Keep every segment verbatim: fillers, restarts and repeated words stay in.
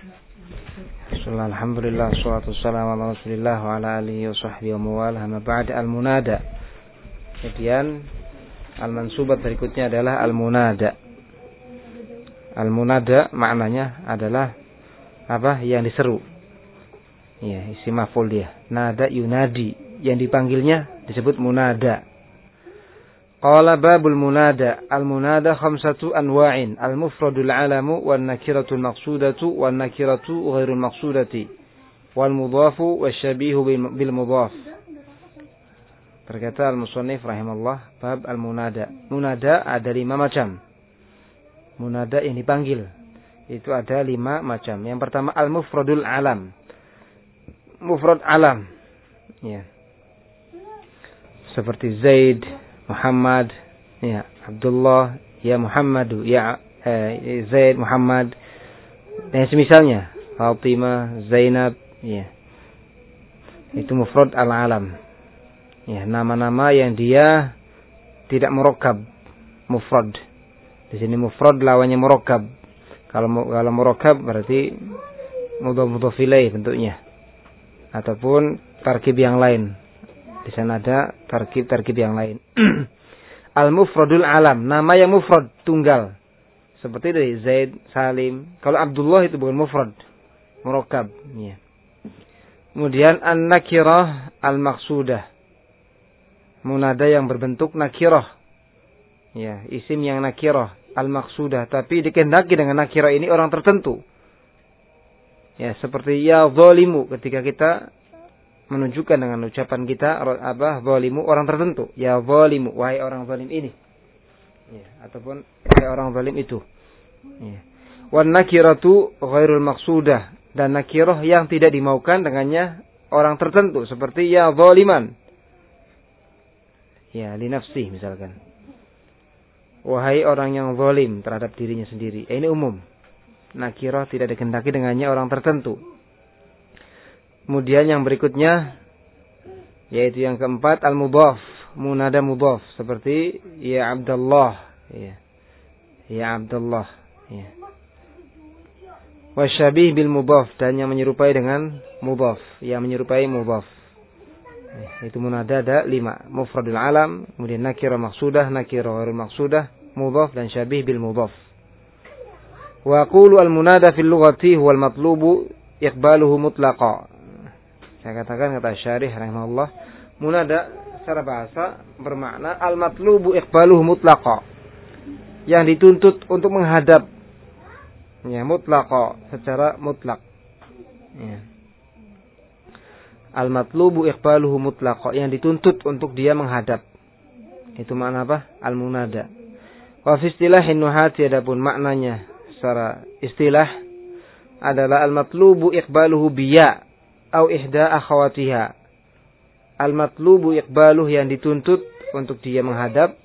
Bismillah, alhamdulillah, wassalatu wassalamu ala rasulillah wa ala alihi wa sahbihi wa mawalah. Amma ba'd, al-munada. Kemudian al-mansubat berikutnya adalah al-munada. Al-munada maknanya adalah apa? Yang diseru. Ya, isim maf'ul dia. Nada yunadi, yang dipanggilnya disebut munada. Qala babul munada. Al-munada khamsatu anwa'in. Al-mufradul alamu wan nakiratul maqsudatu wan nakiratu ghairul maqsudati wal mudhafu wasyabihu bil mudhaf. Berkata al-musannif rahimallah, bab al-munada. Munada ada lima macam. Munada yang dipanggil itu ada lima macam. Yang pertama al-mufradul alam. Mufrad alam. Ya. Seperti Zaid, Muhammad, ya, Abdullah, ya Muhammadu, ya eh, Zaid, Muhammad, dan semisalnya, Fatimah, Zainab, ya. Itu mufrad al-alam. Ya, nama-nama yang dia tidak murakkab, mufrad. Di sini mufrad lawannya murakkab. Kalau kalau murakkab berarti mudhaf mudhaf ilaih bentuknya. Ataupun tarkib yang lain. Di sana ada tarkib-tarkib yang lain. Al-mufradul alam, nama yang mufrad, tunggal. Seperti dari Zaid, Salim. Kalau Abdullah itu bukan mufrad, murakkab. Ya. Kemudian an-nakirah al-maqsudah. Munada yang berbentuk nakirah. Ya, isim yang nakirah al-maqsudah, tapi dikehendaki dengan nakirah ini orang tertentu. Ya, seperti ya zalimu, ketika kita menunjukkan dengan ucapan kita apa zalimu orang tertentu, ya zalimu, wahai orang zalim ini, ya, ataupun wahai orang zalim itu, ya. Wan nakiratu ghairul maqsudah, dan nakirah yang tidak dimaukan dengannya orang tertentu, seperti ya zaliman, ya li nafsi misalkan, wahai orang yang zalim terhadap dirinya sendiri. Ini umum, nakirah tidak dikehendaki dengannya orang tertentu. Kemudian yang berikutnya yaitu yang keempat al-mudhaf, munada mudhaf, seperti ya Abdullah, ya. Ya Abdullah, ya. Wasyabih bil mudhaf, dan yang menyerupai dengan mudhaf, yang menyerupai mudhaf. Ya, itu munada ada lima, mufradul alam, kemudian nakirah maqsudah, nakirah ghairul maqsudah, mudhaf dan syabih bil mudhaf. Wa aqulu al-munada fil lughati huwal matlubu iqbaluhu mutlaqa. Saya katakan, kata syarih rahimahullah, munada secara bahasa bermakna al-matlubu iqbaluhu mutlaqa, yang dituntut untuk menghadap, ya, mutlaqa, secara mutlak, ya. Al-matlubu iqbaluhu mutlaqa, yang dituntut untuk dia menghadap. Itu makna apa? Al-munada. Wa fi istilahin nuhati, adapun maknanya secara istilah adalah al-matlubu iqbaluhu biya au ihda akhawatiha. Al-matlubu iqbaluh, yang dituntut untuk dia menghadap,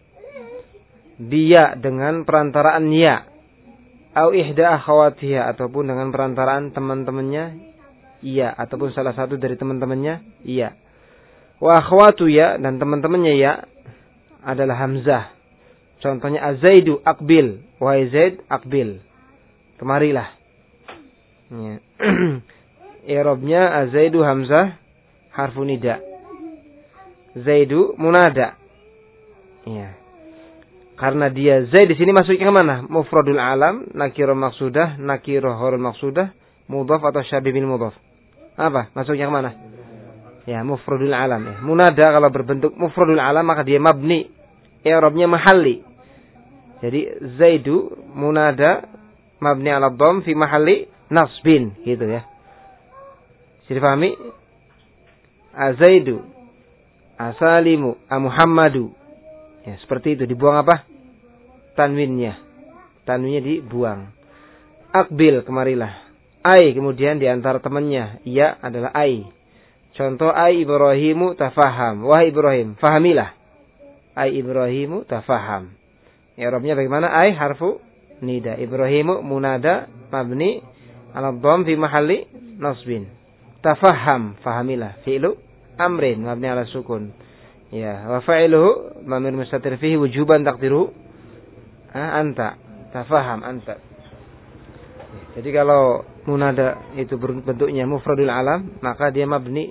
biya dengan perantaraan ya, au ihda akhawatiha, ataupun dengan perantaraan teman-temannya iya, ataupun salah satu dari teman-temannya iya. Wa akhwatu ya, dan teman-temannya ya adalah hamzah. Contohnya az-zaidu aqbil, wahai Zaid aqbil, kemarilah. Ya. I'rabnya az-zaidu hamzah harfu nida. Zaidu munada. Ya. Karena dia Zaid di sini masuknya ke mana? Mufradul alam, nakirah maqsudah, nakirah ghairul maqsudah, mudhaf atau syabih bil mudhaf. Apa? Masuknya ke mana? Ya, mufradul alam, ya. Munada kalau berbentuk mufradul alam maka dia mabni. I'rabnya mahalli. Jadi Zaidu munada mabni ala dhamm fi mahalli nasbin, gitu ya. Bisa dipahami? Azaidu, asalimu, amuhammadu. Ya, seperti itu. Dibuang apa? Tanwinnya. Tanwinnya dibuang. Akbil, kemarilah. Ai, kemudian di antara temannya, ia adalah ai. Contoh, ai Ibrahimu tafaham. Wahai Ibrahim, fahamilah. Ai Ibrahimu tafaham. I'rabnya bagaimana? Ai harfu nida. Ibrahimu munada mabni ala dhamm fi mahalli nasbin. Tafaham, fahamilah. Fi'lu amrin mabni ala sukun. Ya, wa fa'iluhu dhamir mustatir fihi wujuban taqdiruhu anta. Tafaham anta. Jadi kalau munada itu bentuknya mufradul alam, maka dia mabni.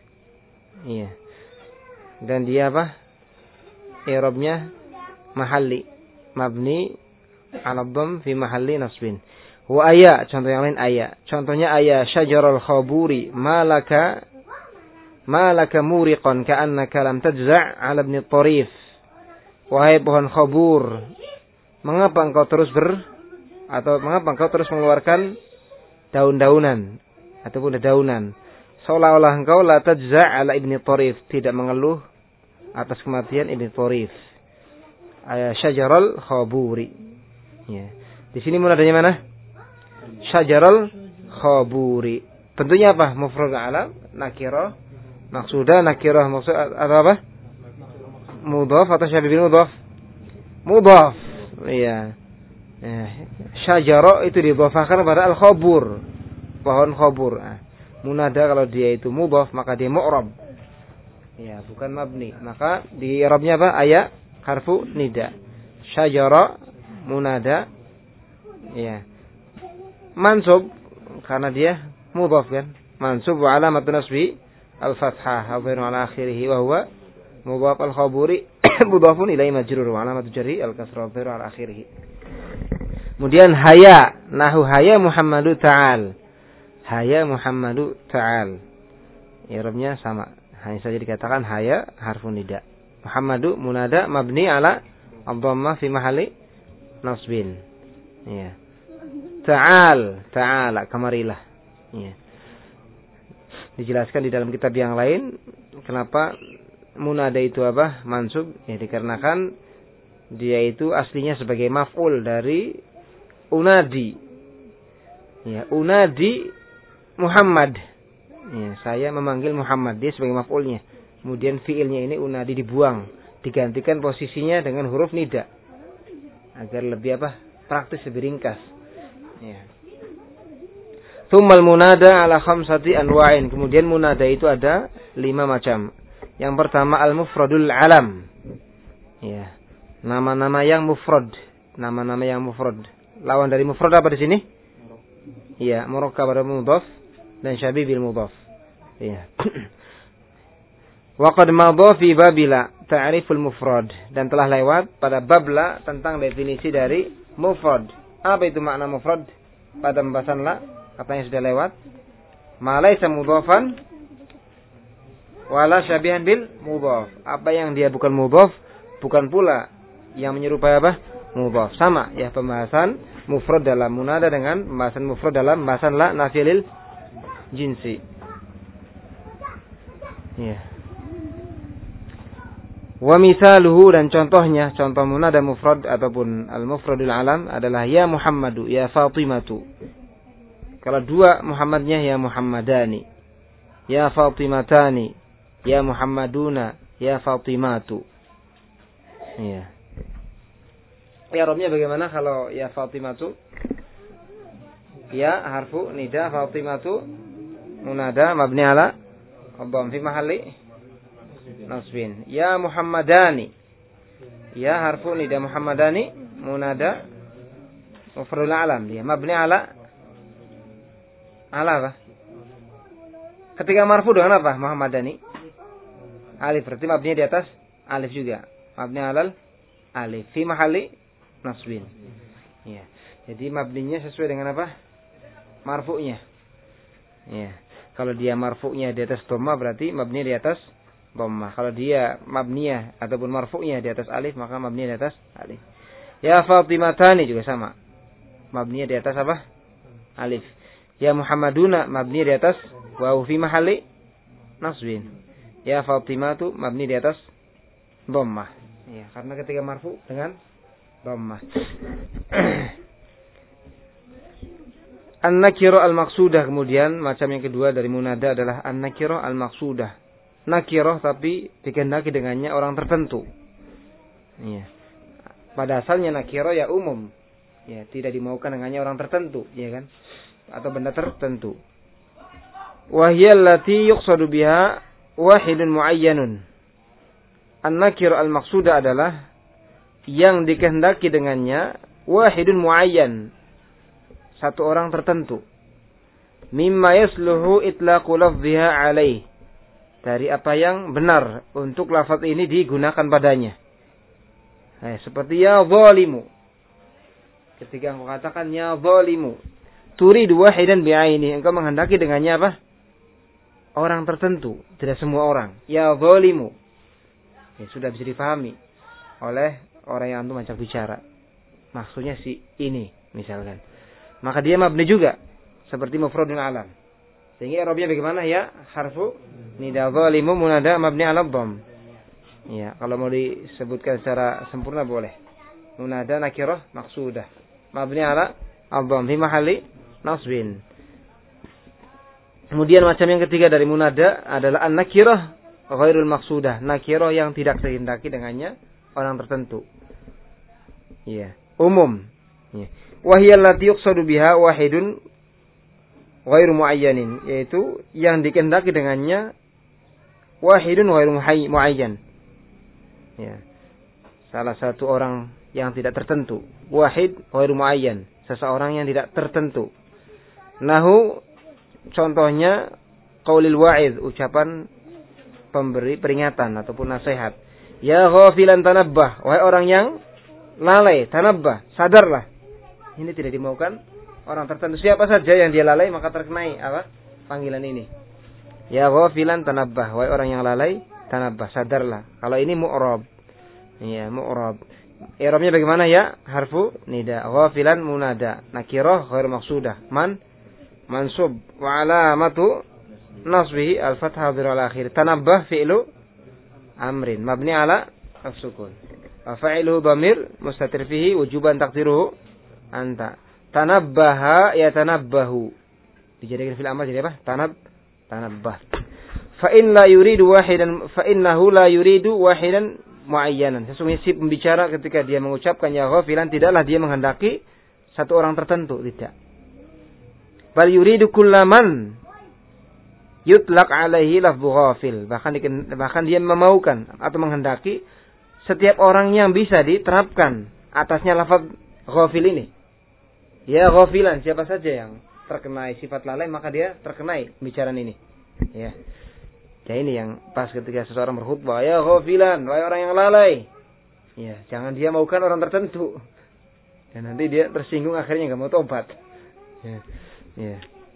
Iya. Dan dia apa? I'rabnya mahalli. Mabni 'ala dhamm fi mahalli nasbin. Wa aya, contoh yang lain aya. Contohnya aya syajarul khaburi malaka malaka muriqan ka'annaka lam tajza' 'ala ibn Tarif. Wahai pohon khabur, mengapa engkau terus ber atau mengapa engkau terus mengeluarkan daun-daunan ataupun dedaunan, seolah-olah engkau la tajza' 'ala ibn Tarif, tidak mengeluh atas kematian ibn Tarif. Aya syajarul khaburi. Ya. Di sini munadanya mana? Syajarul khaburi. Bentuknya apa? Mufrad alam, nakirah, maksudah, nakirah maksud atau apa? Mudhaf atau syabih bil mudhaf? Mudhaf. Iya. Ya. Syajara itu didhafahkan kepada al-khabur, pohon khabur. Nah, munada kalau dia itu mudhaf maka dia mu'rab. Ya, bukan mabni. Maka di i'rabnya apa? Aya harfu nida. Syajara munada. Ya. Mansub karena dia mudhaf kan. Mansub wa alamatun nasbi al-fathah wa ala akhirih wa huwa mudhaf al-khaburi mudhafun ilaihi majrur wa alamatu jarri al-kasra wa ala akhirih. Kemudian haya, nahu haya Muhammadu ta'al. Haya Muhammadu ta'al. I'rabnya sama. Hanya saja dikatakan haya harfun nida. Muhammadu munada mabni ala ad-dhammah fi mahalli nasbin. Ya. Ta'al, ta'ala, kemarilah. Ya. Dijelaskan di dalam kitab yang lain kenapa munada itu apa? Mansub. Ya, dikarenakan dia itu aslinya sebagai maf'ul dari unadi. Ya, unadi Muhammad. Ya, saya memanggil Muhammad, dia sebagai maf'ulnya. Kemudian fiilnya ini unadi dibuang, digantikan posisinya dengan huruf nida. Agar lebih apa? Praktis, lebih ringkas. Ya. Tsummal munada ala khamsati anwa'in. Kemudian munada itu ada lima macam. Yang pertama al-mufradul alam. Ya. Nama-nama yang mufrad, nama-nama yang mufrad. Lawan dari mufrad apa di sini? Iya, murakkab pada mudhaf dan syabih bil mudhaf. Iya. Wa qad madha fi babila ta'riful mufrad, dan telah lewat pada babla tentang definisi dari mufrad. Apa itu makna mufrad? Pada pembahasan la katanya sudah lewat. Ma laisa mudhafan wala syabihan bil mudhaf. Apa yang dia bukan mudhaf, bukan pula yang menyerupai apa? Mudhaf. Sama ya pembahasan mufrad dalam munada dengan pembahasan mufrad dalam pembahasan la nafilil jinsi. Ya. Wa misaluhu, dan contohnya, contoh munada mufrad ataupun al-mufradul alam adalah ya Muhammadu, ya Fatimatu. Kalau dua Muhammadnya ya Muhammadani, ya Fatimatani, ya Muhammaduna, ya Fatimatu. Iya. Ya Robnya bagaimana kalau ya Fatimatu? Ya harfu nida, Fatimatu munada mabni ala dhamm fi mahalli nasbin. Ya Muhammadani, ya harfu nida Muhammadani munada mufradul alam, dia mabni ala ala apa? Ketika marfu dengan apa? Muhammadani alif, berarti mabni di atas alif juga. Mabni alal alif fi mahalli nasbin. Ya. Jadi mabninya sesuai dengan apa? Marfu'nya. Ya. Kalau dia marfu'nya di atas dhamma berarti mabni di atas dhamma. Kalau dia mabniyah ataupun marfu'nya di atas alif maka mabni di atas alif. Ya Fatimatani juga sama. Mabninya di atas apa? Alif. Ya Muhammaduna mabni di atas waw fi mahalli nasbin. Ya Fatimatu mabni di atas dhammah. Ya, karena ketika marfu dengan dhammah. An-nakira al-maqsudah, kemudian macam yang kedua dari munada adalah an-nakira al-maqsudah. Nakirah tapi dikehendaki dengannya orang tertentu. Ya. Pada asalnya nakirah ya umum. Ya, tidak dimaukan dengannya orang tertentu, ya kan? Atau benda tertentu. Wa hiya allati yuqsadu biha wahidun muayyanun. An-nakira al-maqsudah adalah yang dikehendaki dengannya wahidun muayyan, satu orang tertentu. Mimma yasluhu itlaqu lafdhiha alaih. Dari apa yang benar untuk lafaz ini digunakan padanya. Nah, seperti ya zalimu. Ketika engkau katakan ya zalimu, turidu wahidan bi'aini, engkau menghendaki dengannya apa? Orang tertentu, tidak semua orang. Ya zalimu. Ya, sudah bisa dipahami oleh orang yang antum ajak bicara. Maksudnya si ini, misalkan. Maka dia mabni juga, seperti mufradun alam. Sehingga i'rabnya bagaimana ya? Harfu nida zalimu munada mabni ala dhamm. Ya, kalau mau disebutkan secara sempurna boleh. Munada nakirah maqsudah mabni ala dhamm fi mahalli nasbin. Kemudian macam yang ketiga dari munada adalah an-nakirah ghairul maqsudah, nakirah yang tidak terhendaki dengannya orang tertentu. Ya, umum. Ya. Wa hiya allati yuqsadu biha wahidun ghairu muayyanin, yaitu yang dikehendaki dengannya wahidun ghairu muayyan. Ya. Salah satu orang yang tidak tertentu, wahid ghairu muayyan, seseorang yang tidak tertentu. Nahu contohnya qaulil wa'id, ucapan pemberi peringatan ataupun nasihat. Ya ghafilan tanabbah, wahai orang yang lalai, tanabbah, sadarlah. Ini tidak dimaukan orang tertentu. Siapa saja yang dia lalai maka terkenai apa? Panggilan ini. Ya ghafilan tanabbah, wahai orang yang lalai, tanabbah, sadarlah. Kalau ini mu'rab. Ya, mu'rab. I'rabnya bagaimana ya? Harfu nida, ghafilan munada, nakirah ghair maqsudah, man mansub wa alamatu nasbihi al-fathah dhirul akhir. Tanabbah fi'lu amrin mabni ala as-sukun. Wa fa'iluhu dhamir mustatir fihi wujuban taqdiruhu anta. Tanabbaha yatanabbahu. Dijadikan fil amr jadi apa? Tanab tanabbah. Fa in la yuridu wahidan fa innahu la yuridu wahidan muayyanan. Sesungguhnya si pembicara ketika dia mengucapkan ya ghafilan tidaklah dia menghendaki satu orang tertentu, tidak. Bal yuridu kullaman yutlaq alaihi lafdhu ghafil. Bahkan bahkan dia memaukan atau menghendaki setiap orang yang bisa diterapkan atasnya lafaz ghafil ini. Ya ghafilan, siapa saja yang terkenai sifat lalai maka dia terkenai pembicaraan ini. Ya. Ya ini yang pas ketika seseorang berkhutbah, ya ghafilan, wahai orang yang lalai. Ya, jangan dia maukan orang tertentu. Dan nanti dia tersinggung akhirnya enggak mau tobat. Ya. Ya.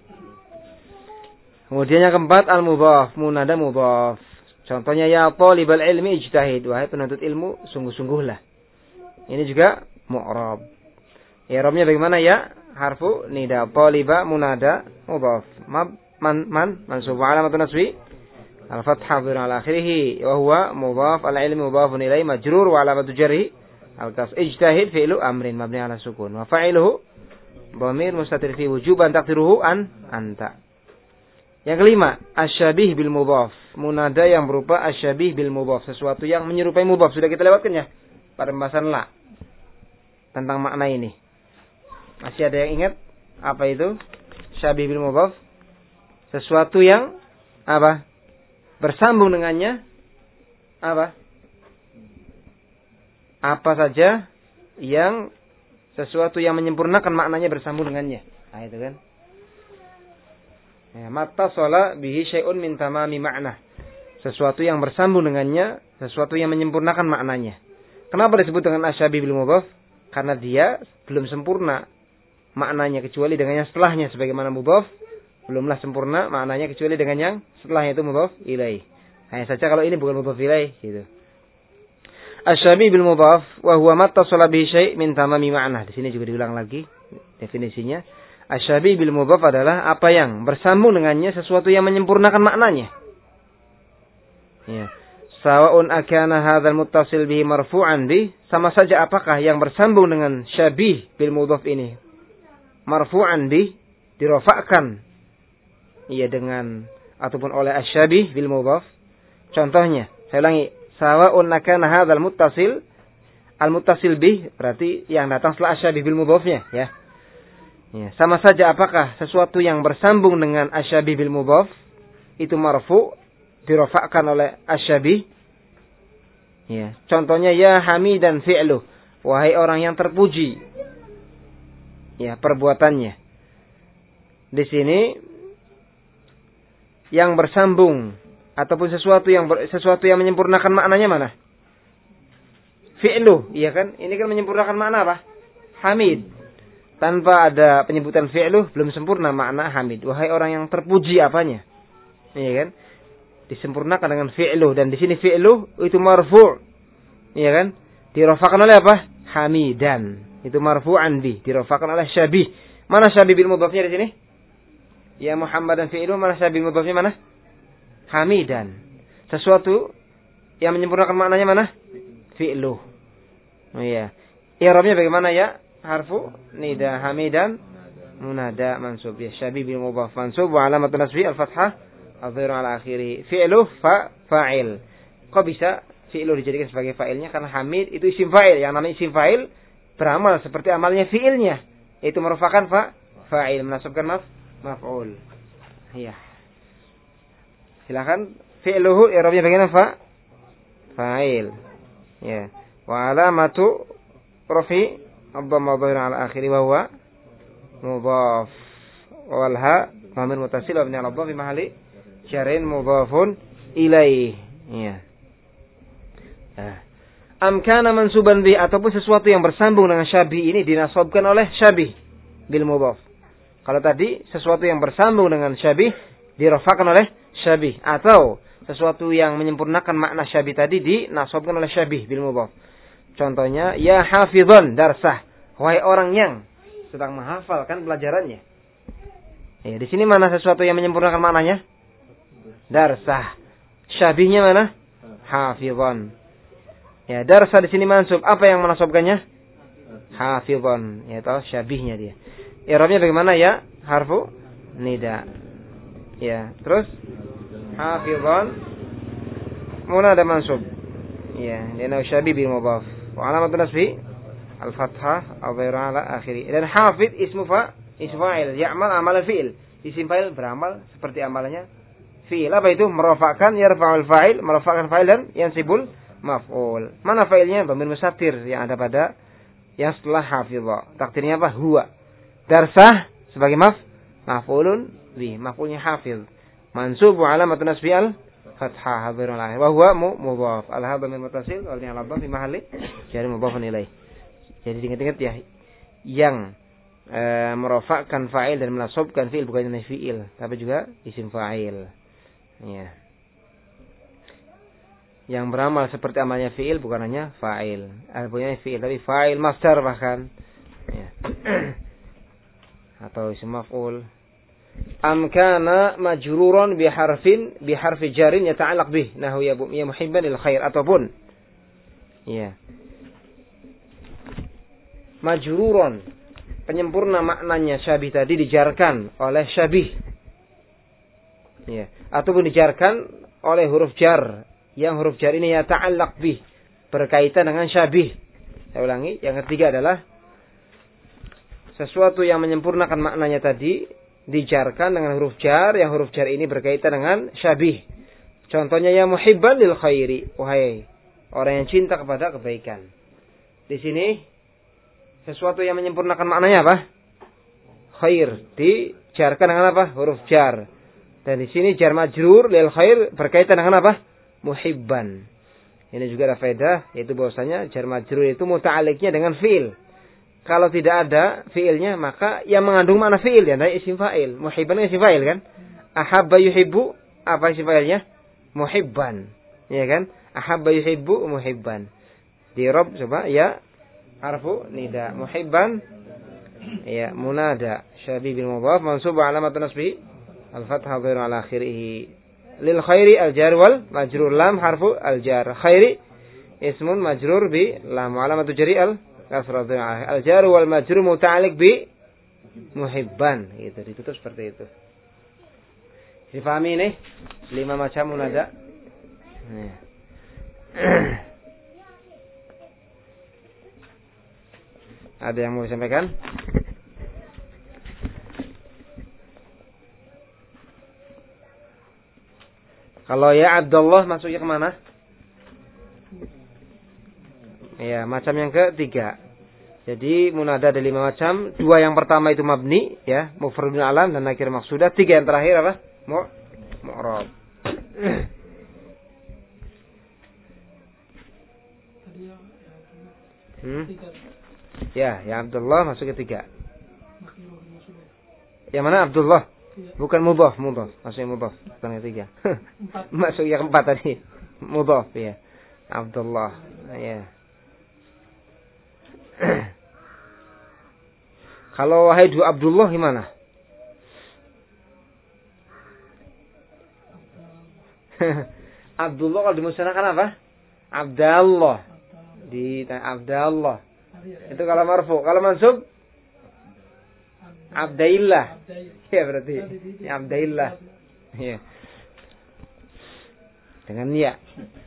Kemudian yang keempat al-mudhaf, munada mudhaf. Contohnya ya talibal ilmi ijtahid, wahai penuntut ilmu sungguh-sungguhlah. Ini juga mu'rab. I'rabnya bagaimana ya? Harfu nida, taliba munada mudhaf. Mab man man mansub alamatun nasbi al-fathah bi al-akhirih wa huwa mudhaf, al-ilmu mudhafun ilaihi majrur wa alamatu jarhi al-kasr. Ijtahid fi'lu amrin mabni ala sukun wa fa'iluhu dhamir mustatir fi wujuban taqdiruhu an anta. Yang kelima, asyabih bil mudhaf. Munada yang berupa asyabih bil mudhaf, sesuatu yang menyerupai mudhaf. Sudah kita lewatkan ya pada pembahasan la tentang makna ini. Masih ada yang ingat apa itu? Syabih bil mudhaf. Sesuatu yang apa? Bersambung dengannya apa? Apa saja yang sesuatu yang menyempurnakan maknanya bersambung dengannya. Nah, itu kan. Ya, mata sola bihi syai'un min tamami makna. Sesuatu yang bersambung dengannya, sesuatu yang menyempurnakan maknanya. Kenapa disebut dengan asyabih bil mudhaf? Karena dia belum sempurna maknanya kecuali dengan yang setelahnya. Sebagaimana mudhaf belumlah sempurna maknanya kecuali dengan yang setelahnya, itu mudhaf ilaih. Hanya saja kalau ini bukan mudhaf ilaih gitu. Asyabih bil mudhaf wa huwa mata sola bihi syai' min tamami makna. Di sini juga diulang lagi definisinya. Asyabih bil mudhaf adalah apa yang bersambung dengannya, sesuatu yang menyempurnakan maknanya. Ya. Sawa'un akana hadzal muttasil bihi marfu'an bi, sama saja apakah yang bersambung dengan syabih bil mudhaf ini marfu'an bi, dirafa'kan iya dengan ataupun oleh asyabih bil mudhaf. Contohnya, saya ulangi, sawa'un akana hadzal muttasil, al muttasil bih berarti yang datang setelah asyabih bil mudhafnya ya. Ya, sama saja apakah sesuatu yang bersambung dengan asyabih bil mudhaf itu marfu, dirafa'kan oleh asyabih. Ya, contohnya ya hamidan fi'lu, wahai orang yang terpuji. Ya, perbuatannya. di sini yang bersambung ataupun sesuatu yang ber, sesuatu yang menyempurnakan maknanya mana? Fi'lu, iya kan? Ini kan menyempurnakan makna apa? Hamid. Tanpa ada penyebutan fi'lu belum sempurna makna hamid. Wahai orang yang terpuji apanya? Iya kan? Disempurnakan dengan fi'lu, dan di sini fi'lu itu marfu'. Iya kan? Dirafa'kan oleh apa? Hamidan. Itu marfu'an bi, dirafa'kan oleh syabih. Mana syabih bil mudhafnya di sini? Ya Muhammad dan fi'lu, mana syabih bil mudhafnya mana? Hamidan. Sesuatu yang menyempurnakan maknanya mana? Fi'lu. Oh iya. I'rabnya bagaimana ya? Harfu nida hamidan munada mansub. Ya syabih bil mudhaf mansub wa alamatun nasbi al-fathah adhiru ala akhiri. Fi'lu fa fa'il. Kok bisa fi'lu dijadikan sebagai fa'ilnya? Karena hamid itu isim fa'il. Yang namanya isim fa'il beramal seperti amalnya fi'ilnya. Itu merupakan fa fa'il, menasabkan maf maf'ul. Iya. Silakan fi'luhu i'rabnya bagaimana? Fa fa'il. Ya. Wa alamatu rafi ad-dhamma dhahirun ala akhiri wa huwa mudhaf. Wal ha dhamir muttasil wa mabni ala dhamm fi mahalli syar'in mudhafun ilaih. Ya. Nah. Am kana mansuban bih, ataupun sesuatu yang bersambung dengan syabih ini dinasabkan oleh syabih bil mudhaf. Kalau tadi sesuatu yang bersambung dengan syabih dirafa'kan oleh syabih, atau sesuatu yang menyempurnakan makna syabih tadi dinasabkan oleh syabih bil mudhaf. Contohnya ya hafizan darsah, wahai orang yang sedang menghafalkan pelajarannya. Ya, di sini mana sesuatu yang menyempurnakan maknanya? Darsah. Syabihnya mana? Hafizan. Ya, darsah di sini mansub. Apa yang menasabkannya? Hafizan. Ya, tahu syabihnya dia. I'rabnya bagaimana ya? Harfu nida. Ya, terus hafizan munada mansub. Ya, lianna syabih bil mudhaf. Wa alamatun nasbi al-fathah adhiru ala akhiri. Dan hafiz ismu fa ismu fa'il, ya'mal amal fi'il. Isim fa'il beramal seperti amalannya fi'il. Apa itu? Merafa'kan yarfa'ul fa'il, merafa'kan fa'il dan yansibul maf'ul. Mana fa'ilnya? Dhamir mustatir yang ada pada yang setelah hafizah. Takdirnya apa? Huwa. Darsah sebagai maf maf'ulun bi, maf'ulnya hafiz. Mansub wa alamatun nasbi al fathah hadhirul akhir wa huwa mudhaf. Al-ha dhamir muttasil wal ni al-dhaf fi mahalli jar mudhafun ilaih. Jadi ingat-ingat ya, yang e, merafa'kan fa'il dan menasabkan fi'il bukan hanya fi'il, tapi juga isim fa'il. Ya. Yang beramal seperti amalnya fi'il bukan hanya fa'il. Artinya fi'il tapi fa'il masdar bahkan. Ya. Atau isim maf'ul. Am kana majruran bi harfin bi harfi jarin yata'allaq bih nahu ya ya muhibban lil khair, ataupun ya majruran penyempurna maknanya syabih tadi dijarkan oleh syabih, ya, ataupun dijarkan oleh huruf jar, yang huruf jar ini yata'allaq bih berkaitan dengan syabih. Saya ulangi, yang ketiga adalah sesuatu yang menyempurnakan maknanya tadi dijarkan dengan huruf jar, yang huruf jar ini berkaitan dengan syabih. Contohnya ya muhibban lil khairi, wahai orang yang cinta kepada kebaikan. Di sini sesuatu yang menyempurnakan maknanya apa? Khair, dijarkan dengan apa? Huruf jar. Dan di sini jar majrur lil khair berkaitan dengan apa? Muhibban. Ini juga ada faedah, yaitu bahwasanya jar majrur itu muta'alliqnya dengan fi'il. Kalau tidak ada fiilnya, maka yang mengandung makna fiil ya, dari isim fa'il. Muhibban isim fa'il kan? Ahabba yuhibbu, apa isim fa'ilnya? Muhibban. Ya kan? Ahabba yuhibbu muhibban. Di rob coba ya harfu nida. Muhibban ya munada. Syabih bil mudhaf mansub alamatun nasbi al-fathah dhahirun ala akhirih. Lil khairi al-jar wal majrur, lam harfu al-jar. Khairi ismun majrur bi lam alamatu jari al kasrah al-jar wal majrur muta'alliq bi muhibban. Gitu, ditutup seperti itu. Difahami ini? Lima macam munada. Nih. Ada yang mau disampaikan? Kalau ya Abdullah masuknya kemana? Ya, macam yang ketiga. Jadi munada ada lima macam. Dua yang pertama itu mabni, ya, mufradul alam dan nakir maksudah. Tiga yang terakhir apa? Mu' mu'rab. Hmm? Ya, ya Abdullah masuk ketiga. Yang mana Abdullah? Bukan mudhaf, mudhaf. Maksudnya mudhaf, bukan ketiga. Masuk yang keempat tadi. Mudhaf, ya. Abdullah, ya. Kalau wahai dua Abdullah gimana? Abdullah kalau dimusnahkan apa? Abdallah. Di Abdallah. Itu kalau marfu. Kalau mansub? Abdaillah. Ya berarti. Ya, Abdaillah. Ya. Dengan ya.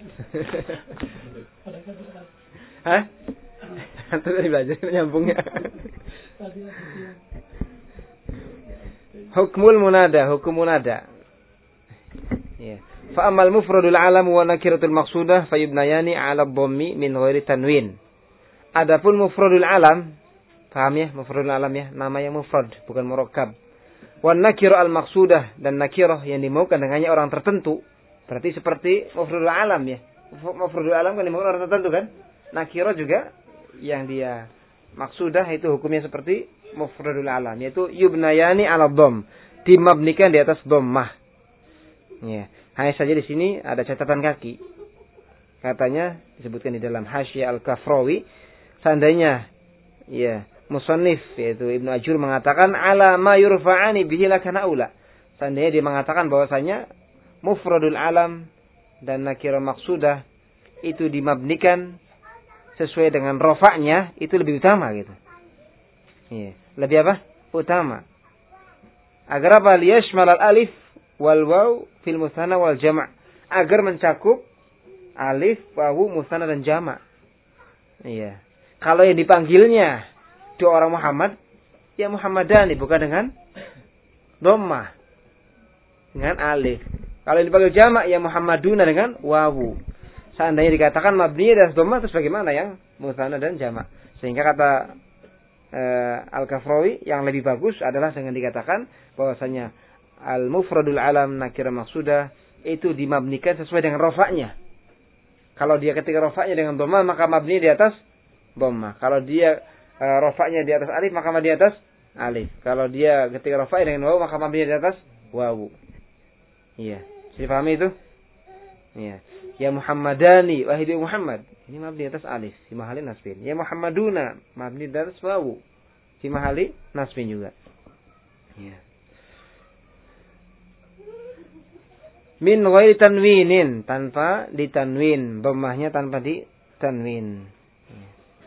Hah? Itu tadi belajar nyambungnya. Hukmul munada, hukum munada. Ya. Fa amal mufradul alam wa nakiratul maqsudah fayubnayani 'ala dhammi min ghairi tanwin. Adapun mufradul alam, paham ya? Mufradul alam ya, nama yang mufrad, bukan murakkab. Wa nakira al maqsudah, dan nakirah yang dimaukan dengannya orang tertentu. Berarti seperti mufradul alam ya. Mufradul alam kan dimaukan orang tertentu kan? Nakirah juga yang dia maksudah itu hukumnya seperti mufradul alam, yaitu yubnayani 'ala dhamm, dimabnikan di atas dhammah. Ya, hanya saja di sini ada catatan kaki. Katanya disebutkan di dalam Hasyiah Al-Kafrawi, seandainya ya musannif yaitu Ibnu Ajur mengatakan ala ma yurfa'ani bihi lakana aula. Seandainya dia mengatakan bahwasanya mufradul alam dan nakirah maksudah itu dimabnikan sesuai dengan rofaknya, itu lebih utama gitu. Iya. Lebih apa? Utama. Agar apa? Liyashmal al-alif wal waw fil musanna wal jama'. Agar mencakup alif, wawu, musanna dan jama'. Iya. Kalau yang dipanggilnya dua orang Muhammad, ya Muhammadani, bukan dengan dhammah. Dengan alif. Kalau yang dipanggil jama', ya Muhammaduna dengan wawu. Seandainya dikatakan mabni dan dhammah, terus bagaimana yang musanna dan jama'? Sehingga kata uh, Al-Kafrawi yang lebih bagus adalah dengan dikatakan bahwasanya al-mufradul alam nakirah maksudah itu dimabnikan sesuai dengan rofaknya. Kalau dia ketika rofaknya dengan dhammah, maka mabni di atas dhammah. Kalau dia uh, rofaknya di atas alif, maka mabni di atas alif. Kalau dia ketika rofaknya dengan wawu, maka mabni di atas wawu. Iya. Jadi pahami itu? Iya. Ya Muhammadani, wahai Muhammad. Ini mabni atas alif, fi mahali nasbin. Ya Muhammaduna, mabni atas wawu, fi mahali nasbin juga. Ya. Min ghairi tanwinin, tanpa ditanwin, dhammahnya tanpa ditanwin. Ya.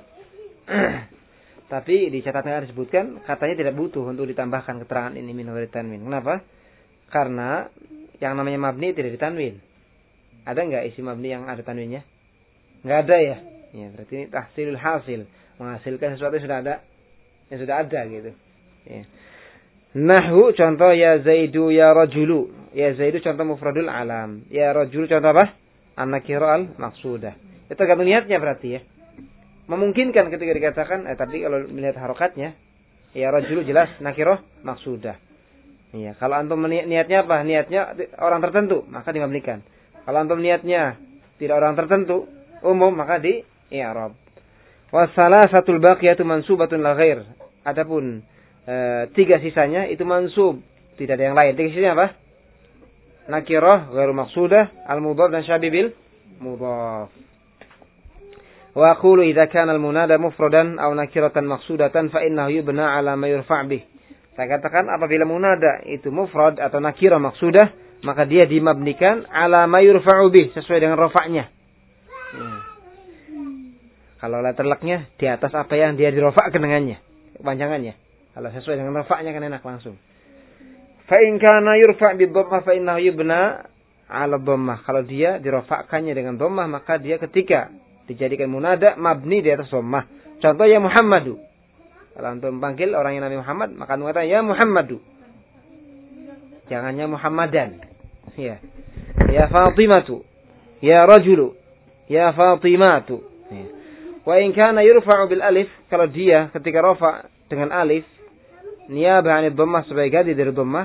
Tapi di catatan disebutkan katanya tidak butuh untuk ditambahkan keterangan ini min ghairi tanwin. Kenapa? Karena yang namanya mabni tidak ditanwin. Ada enggak isi mabni yang ada tanwinnya? Enggak ada ya. Ya, berarti ini tahsilul hasil, menghasilkan sesuatu yang sudah ada, yang sudah ada gitu. Ya. Nahwu contoh ya Zaidu ya rajulu. Ya Zaidu contoh mufradul alam. Ya rajulu contoh apa? An-nakirah al-maqsudah. Itu tergantung niatnya berarti ya. Memungkinkan ketika dikatakan eh tapi kalau melihat harokatnya ya rajulu jelas nakirah maksudah. Iya, kalau antum niatnya apa? Niatnya orang tertentu, maka dimabnikan. Kalau antum niatnya tidak orang tertentu, umum, maka di i'rab. Wa salasatul baqiyatu mansubatun la ghair. Adapun e, tiga sisanya itu mansub, tidak ada yang lain. Tiga sisanya apa? Nakirah, ghairu maqsudah, al-mudhaf dan syabibil mudhaf. Wa aqulu idza kana al-munada mufradan aw nakiratan maqsudatan fa innahu yubna 'ala ma yurfa' bih. Saya katakan apabila munada itu mufrad atau nakirah maksudah, maka dia dimabnikan ala ma yurfa'u bih, sesuai dengan rafa'nya. Hmm. Kalau letterleknya di atas apa yang dia dirafa'kan dengannya, kepanjangannya. Kalau sesuai dengan rafa'nya kan enak langsung. Fa in kana yurfa' bi dhammah fa innahu yubna ala dhammah. Kalau dia dirafa'kannya dengan dhammah, maka dia ketika dijadikan munada mabni di atas dhammah. Contoh ya Muhammadu. Kalau antum panggil orang yang namanya Muhammad, maka antum kata ya Muhammadu. Jangannya Muhammadan. Ya. Ya Fatimatu. Ya rajulu. Ya Fatimatu. Ya. Wa in kana yurfa'u bil alif, kalau dia ketika rafa dengan alif niyabah 'anil dhammah sebagai ganti dari dhammah.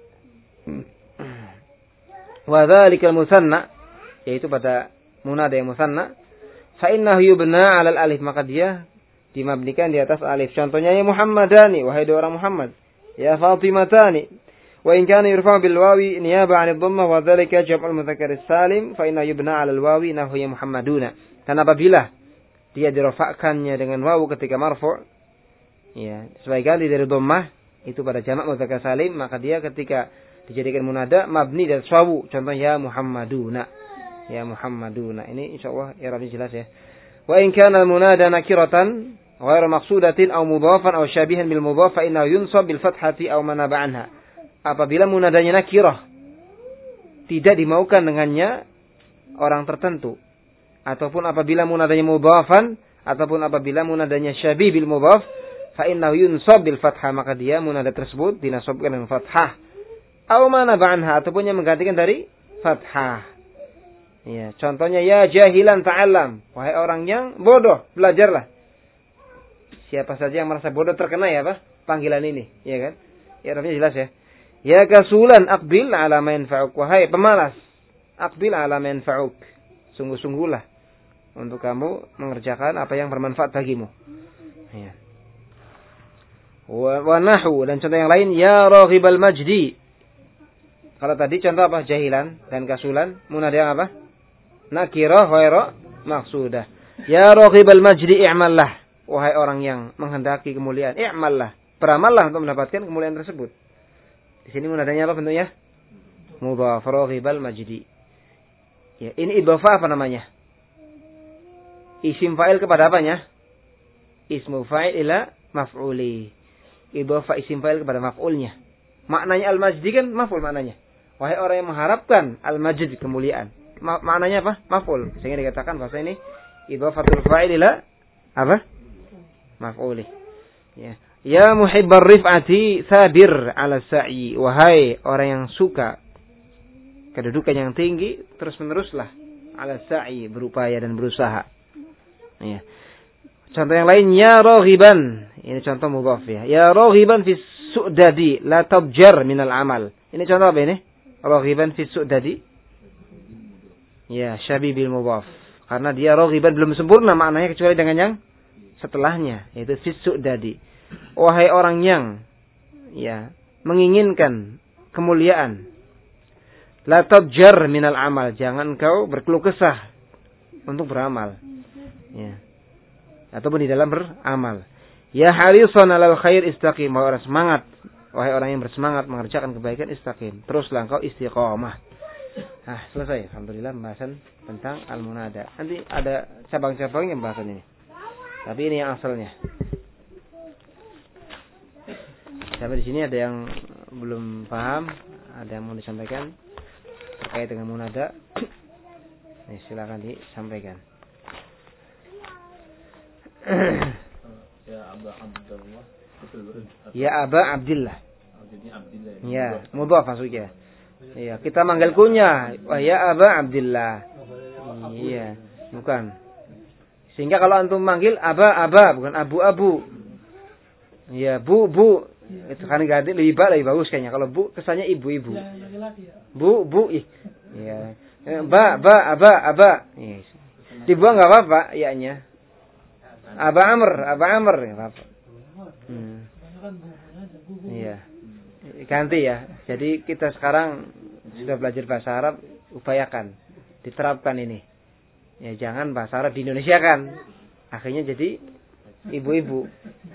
Wa dzalika al-musanna, yaitu pada munada yang musanna, fa innahu yubna 'ala al-alif, maka dia dimabnikan di atas alif. Contohnya ya Muhammadani, wahai dua orang Muhammad. Ya Fatimatani. Wa in kana yurfa'u bil wawi niyabah 'anil dhammah wa dzalika jam'ul mudzakkar salim fa innahu yubna 'ala al-wawi nahu ya Muhammaduna. Dan apabila dia dirafa'kannya dengan wawu ketika marfu', ya, sebagai ganti dari dhammah itu pada jamak mudzakkar salim, maka dia ketika dijadikan munada mabni dan wawu. Contoh ya Muhammaduna. Ya Muhammaduna. Ini insyaallah i'rabnya jelas ya. Wa in kana al-munada nakiratan ghairu maqsudatin aw mudhafan aw syabihan bil mudhaf fa innahu yunsab bil fathati aw manaba anha. Apabila munadanya nakirah, tidak dimaukan dengannya orang tertentu, ataupun apabila munadanya mudhafan, ataupun apabila munadanya syabih bil mudhaf, fa innahu yunsab bil fathah, maka dia munada tersebut dinasabkan dengan fathah. Aw manaba anha, ataupun yang menggantikan dari fathah. Ya, contohnya ya jahilan ta'allam, wahai orang yang bodoh, belajarlah. Siapa saja yang merasa bodoh terkena ya apa? Panggilan ini, ya kan? Ya, artinya jelas ya. Ya kasulan aqbil ala ma yanfa'uk, wahai pemalas, aqbil ala ma yanfa'uk. Sungguh-sungguhlah untuk kamu mengerjakan apa yang bermanfaat bagimu. Ya. Wa, wa nahu, dan contoh yang lain ya raghibal majdi. Kalau tadi contoh apa? Jahilan dan kasulan, munada yang apa? Nakirah ghairu maqsudah. Ya raghibal majdi i'mallah, wahai orang yang menghendaki kemuliaan, i'mallah, beramallah untuk mendapatkan kemuliaan tersebut. Di sini munadanya apa bentuknya? Mudhaf, raghibal majdi. Ya, ini idhofah apa namanya? Isim fa'il kepada apanya? Ismu fa'il ila maf'uli. Idhofah isim fa'il kepada maf'ulnya. Maknanya al-majdi kan maf'ul maknanya. Wahai orang yang mengharapkan al-majd, kemuliaan. Ma- maknanya apa? Maf'ul. Sehingga dikatakan bahasa ini idhofatul fa'il ila apa? Maf'uli. Ya. Ya muhibbar rif'ati sabir ala sa'i. Wahai orang yang suka kedudukan yang tinggi, terus-meneruslah ala sa'i, berupaya dan berusaha. Ya. Contoh yang lain ya raghiban. Ini contoh mudhaf ya. Ya raghiban fi su'dadi la tabjar minal amal. Ini contoh apa ini? Raghiban fi su'dadi. Ya, syabi bil mudhaf. Karena dia raghiban belum sempurna maknanya kecuali dengan yang setelahnya, yaitu fi su'dadi. Wahai orang yang ya menginginkan kemuliaan, la tabjar minal amal, jangan kau berkeluh kesah untuk beramal. Ya. Ataupun di dalam beramal. Ya harisan alal khair istaqim, wahai orang semangat, wahai orang yang bersemangat mengerjakan kebaikan, istaqim, teruslah engkau istiqamah. Nah, selesai alhamdulillah pembahasan tentang al-munada. Nanti ada cabang-cabangnya pembahasan ini. Tapi ini yang asalnya. Sampai di sini ada yang belum paham, ada yang mau disampaikan terkait dengan munada. Nih, silakan disampaikan. Ya Aba Abdullah. Ya Aba Abdillah. Ya, mudhaf maksudnya. Iya, kita manggil kunya. Wah, ya Aba Abdillah. Iya, bukan. Sehingga kalau antum manggil Aba Aba, bukan Abu Abu. Iya, Bu Bu. Itu kan ganti lebih baik, lebih bagus kayaknya. Kalau Bu kesannya ibu-ibu. Bu Bu ih. Iya. Ba Ba Aba Aba. Iya. Dibuang enggak apa-apa ianya. Aba Amr, Aba Amr enggak apa-apa. Hmm. Iya. Ganti ya. Jadi kita sekarang sudah belajar bahasa Arab, upayakan diterapkan ini. Ya jangan bahasa Arab di Indonesia kan. Akhirnya jadi ibu-ibu.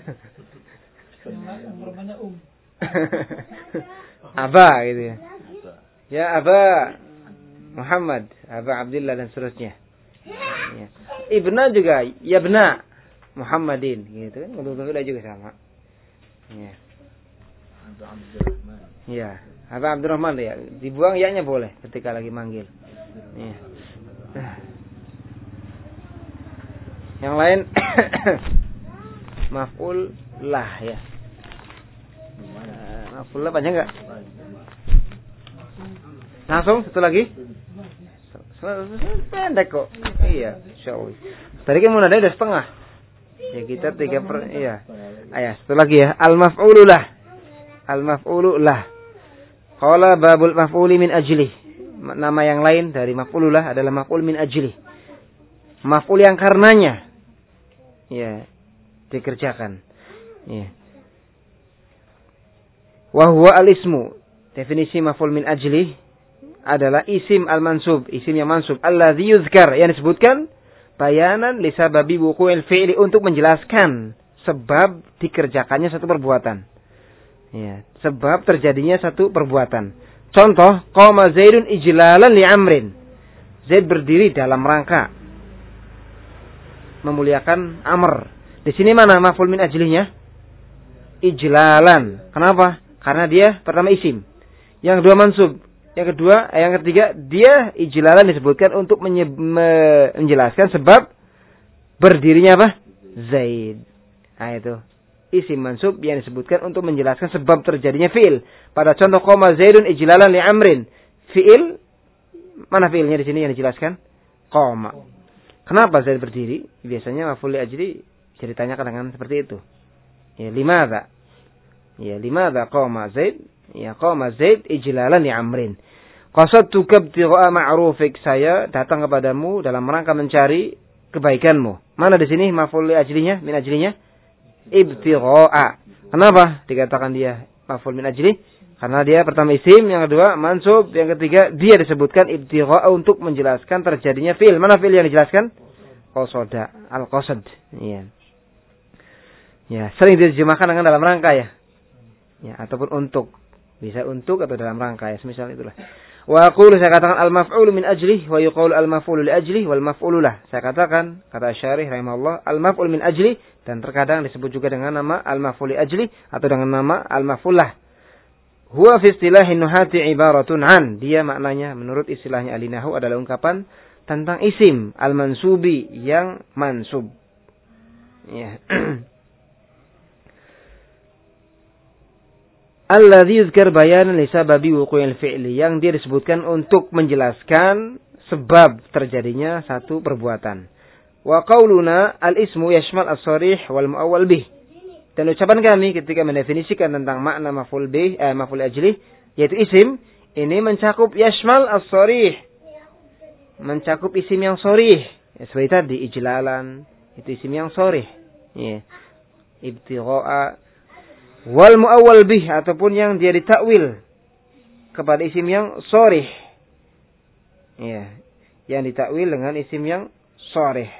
Aba gitu ya. Ya Aba Muhammad, Aba Abdullah dan seterusnya. Ya. Ibna juga, ya Ibna Muhammadin gitu kan. Betul-betul juga sama. Ya. Ya, Aba Abdurrahman ya. Dibuang ya-nya boleh ketika lagi manggil. Ya. Yang lain maf'ul lah ya. Maf'ul lah panjang enggak? Langsung satu lagi. Pendek kok. Iya, insyaallah. Tadi kan munadanya udah setengah. Ya kita tiga per, iya. Ayah, satu lagi ya. Al-maf'ulu lah. Al-maf'ulu lah. Qala babul maf'uli min ajli. Nama yang lain dari maf'ulu lah adalah maf'ul min ajli. Maf'ul yang karenanya. Ya, dikerjakan. Ya. Wa huwa al-ismu. Definisi maf'ul min ajli adalah isim al-mansub, isim yang mansub. Alladzi yuzkar, yang disebutkan bayanan li sababi wuqu'il fi'li, untuk menjelaskan sebab dikerjakannya satu perbuatan. Ya, sebab terjadinya satu perbuatan. Contoh, qama Zaidun ijlalan li Amrin. Zaid berdiri dalam rangka memuliakan Amr. Di sini mana maf'ul min ajlinya? Ijlalan. Kenapa? Karena dia pertama isim. Yang kedua mansub. Yang kedua, eh, yang ketiga, dia ijlalan disebutkan untuk menye- me- menjelaskan sebab berdirinya apa? Zaid. Nah itu. Isim mansub yang disebutkan untuk menjelaskan sebab terjadinya fi'il. Pada contoh qama Zaidun ijlalan li Amrin. Fi'il, mana fi'ilnya di sini yang dijelaskan? Qama. Kenapa Zaid berdiri? Biasanya maf'ul li ajli ceritanya kadang-kadang seperti itu. Ya, limadha? Ya, limadha qama Zaid? Ya, qama Zaid ijlalan li Amrin. Qasadtuka ibtigha'a ma'rufik, saya datang kepadamu dalam rangka mencari kebaikanmu. Mana di sini maf'ul li ajlinya, min ajlinya? Ibtigha'a. Kenapa dikatakan dia maf'ul min ajli? Karena dia pertama isim, yang kedua mansub, yang ketiga dia disebutkan ibtigha'a untuk menjelaskan terjadinya fi'il. Mana fi'il yang dijelaskan? Qasada, al-qasad. Iya. Ya, sering diterjemahkan dengan dalam rangka ya. Ya, ataupun untuk. Bisa untuk atau dalam rangka ya, semisal itulah. Wa aqulu, saya katakan al-maf'ulu min ajlih wa yuqalu al-maf'ulu li ajlih wal maf'ulu lah. Saya katakan, kata Syarih rahimahullah, al-maf'ul min ajlih, dan terkadang disebut juga dengan nama al-maf'ul li ajlih atau dengan nama al-maf'ul lah. Huwa fi istilahin nuhati ibaratun an. Dia maknanya menurut istilahnya ahli nahwu adalah ungkapan tentang isim al-mansubi yang mansub. Ya. Alladzi yuzkar bayanan li sababi wuqu'il fi'li, yang dia disebutkan untuk menjelaskan sebab terjadinya satu perbuatan. Wa qauluna al-ismu yashmal as-sharih wal mu'awwal bih. Dan ucapan kami ketika mendefinisikan tentang makna maf'ul bih, eh, maf'ul ajlih, yaitu isim, ini mencakup yashmal as-sharih, mencakup isim yang sharih. Ya, seperti tadi ijlalan, itu isim yang sharih. Ya. Ibtigha'a wal mu'awwal bih, ataupun yang dia ditakwil kepada isim yang sharih. Ya, yang ditakwil dengan isim yang sharih.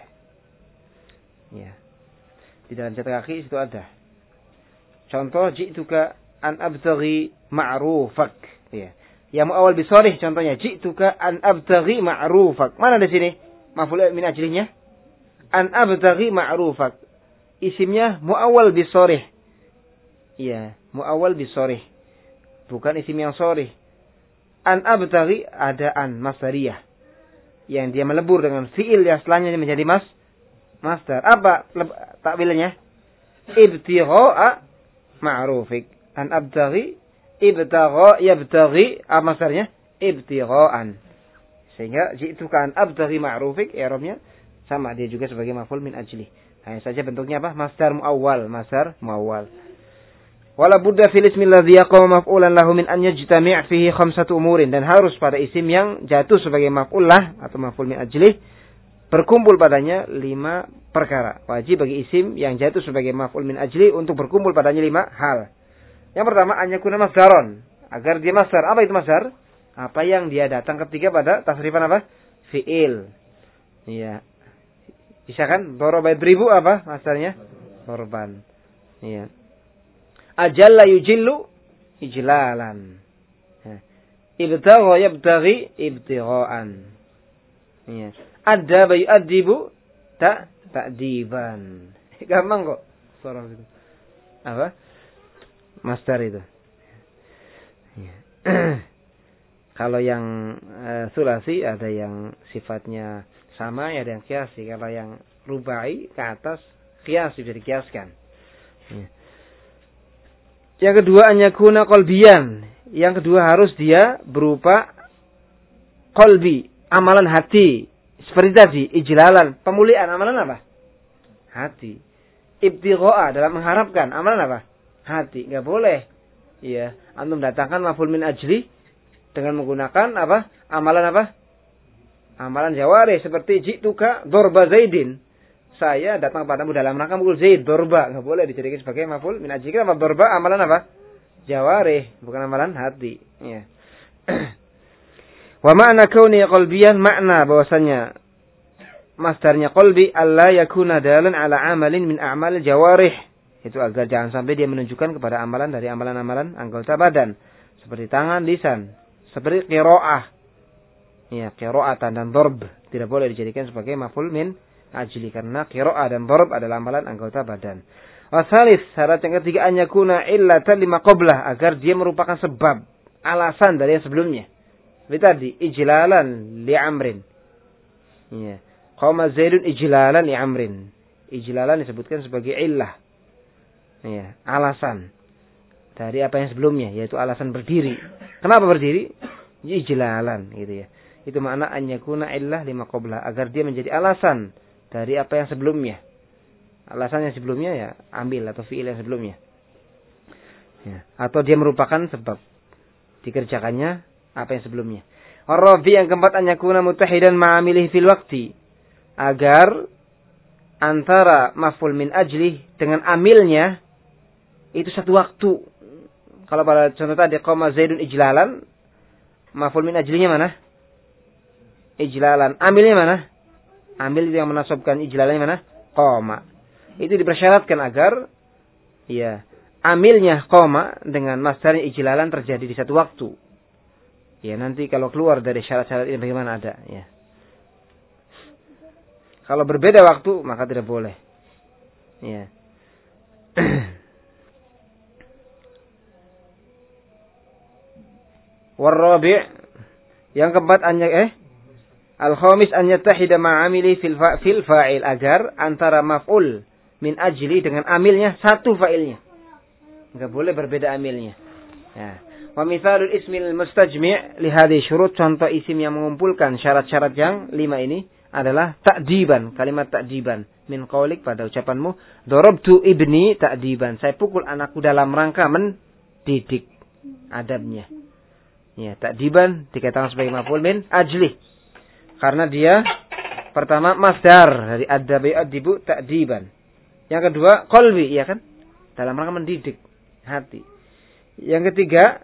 Ya. Di dalam catatan kaki itu ada. Contoh, ji'tuka an abtaghi ma'rufak. Ya. Yang mu'awwal bi sharih contohnya ji'tuka an abtaghi ma'rufak. Mana di sini maf'ul min ajlinya? An abtaghi ma'rufak. Isimnya mu'awwal bi sharih. Iya, mu'awwal bi sharih. Bukan isim yang sharih. An abtaghi ada an masdariyah. Yang dia melebur dengan fi'il yang setelahnya menjadi mas masdar. Apa takwilnya? Ibtigha'a ma'rufik. An abtaghi ibtagha yabtaghi, apa masdarnya? Ibtigha'an. Sehingga ji'tuka an abtaghi ma'rufik, i'rabnya sama, dia juga sebagai maf'ul min ajli. Hanya saja bentuknya apa? Masdar mu'awwal, masdar mu'awwal. Wala budda fil ismi alladhi yaqamu maf'ulan lahu min an yajtami' fihi khamsatu umurin, dan harus pada isim yang jatuh sebagai maf'ul lah atau maf'ul min ajlih berkumpul padanya lima perkara. Wajib bagi isim yang jatuh sebagai maf'ul min ajlih untuk berkumpul padanya lima hal. Yang pertama, an yakuna masdaron, agar dia masdar. Apa itu masdar? Apa yang dia datang ketiga pada tasrifan apa? Fi'il. Iya. Bisa kan? Daraba yadribu apa masdarnya? Darban. Iya. Ajalla yujillu ijlalan. Ibtagha yabtaghi ibtigha'an. Ya. Adaba yu'addibu ta ta'diban. Gampang kok. Suara itu. Apa? Masdar itu. Ya. Kalau yang uh, sulasi ada yang sifatnya sama, ada yang kiasi. Kalau yang rubai ke atas kiasi, bisa dikiaskan. Ya. Yang kedua, an yakuna qalbiyan. Yang kedua harus dia berupa qalbi, amalan hati. Seperti tadi, ijlalan, pemuliaan, amalan apa? Hati. Ibtigha'a, dalam mengharapkan, amalan apa? Hati. Enggak boleh. Iya, antum datangkan maf'ul min ajli dengan menggunakan apa? Amalan apa? Amalan jawarih seperti jituka dorba Zaidin. Saya datang padamu dalam rangka mukul Zaid, dorba. Enggak boleh dijadikan sebagai maf'ul min ajli. Kenapa dorba? Amalan apa? Jawarih, bukan amalan hati. Iya. Wa ma'na kauni qalbiyan, makna bahwasanya masdarnya qalbi alla yakuna dalan ala amalin min a'mal jawarih. Itu agar jangan sampai dia menunjukkan kepada amalan dari amalan-amalan anggota badan. Seperti tangan, lisan. Seperti qira'ah. Ya, qira'atan dan darb. Tidak boleh dijadikan sebagai maf'ul min ajli. Karena qira'ah dan darb adalah amalan anggota badan. Wasalis, syarat yang ketiga, an yakuna illatan lima qablah. Agar dia merupakan sebab, alasan dari yang sebelumnya. Seperti tadi, ijlalan li amrin. Ya. Qama Zaidun ijlalan li amrin. Ijlalan disebutkan sebagai illah. Ya, alasan dari apa yang sebelumnya, yaitu alasan berdiri. Kenapa berdiri? Ijlalan, gitu ya. Itu makna an yakuna illah lima qabla, agar dia menjadi alasan dari apa yang sebelumnya. Alasan yang sebelumnya ya ambil atau fi'il yang sebelumnya. Ya, atau dia merupakan sebab dikerjakannya apa yang sebelumnya. Ar-rabi yang keempat, an yakuna mutahidan ma'amilihi fil waqti, agar antara maf'ul min ajli dengan amilnya itu satu waktu. Kalau pada contoh tadi qama Zaidun ijlalan, maf'ul min ajlinya mana? Ijlalan. Amilnya mana? Amil itu yang menasabkan ijlalannya mana? Qama. Itu dipersyaratkan agar ya amilnya qama dengan masdarnya ijlalan terjadi di satu waktu. Ya, nanti kalau keluar dari syarat-syarat ini bagaimana ada ya. Kalau berbeda waktu maka tidak boleh. Ya. Warabi' yang keempat anya eh al-khamis an yattahida ma'amili fil fa, fil fa'il, agar antara maf'ul min ajli dengan amilnya satu fa'ilnya. Enggak boleh berbeda amilnya. Ya. Wa mithalul ismil mustajmi' li hadhihi syurut, contoh isim yang mengumpulkan syarat-syarat yang lima ini adalah ta'diban, kalimat ta'diban min qaulik, pada ucapanmu darabtu ibni ta'diban, saya pukul anakku dalam rangka mendidik adabnya. Ya, ta'diban dikatakan sebagai maf'ul min ajli karena dia pertama masdar dari adabi adibu ta'diban. Yang kedua qalbi, ya kan? Dalam rangka mendidik hati. Yang ketiga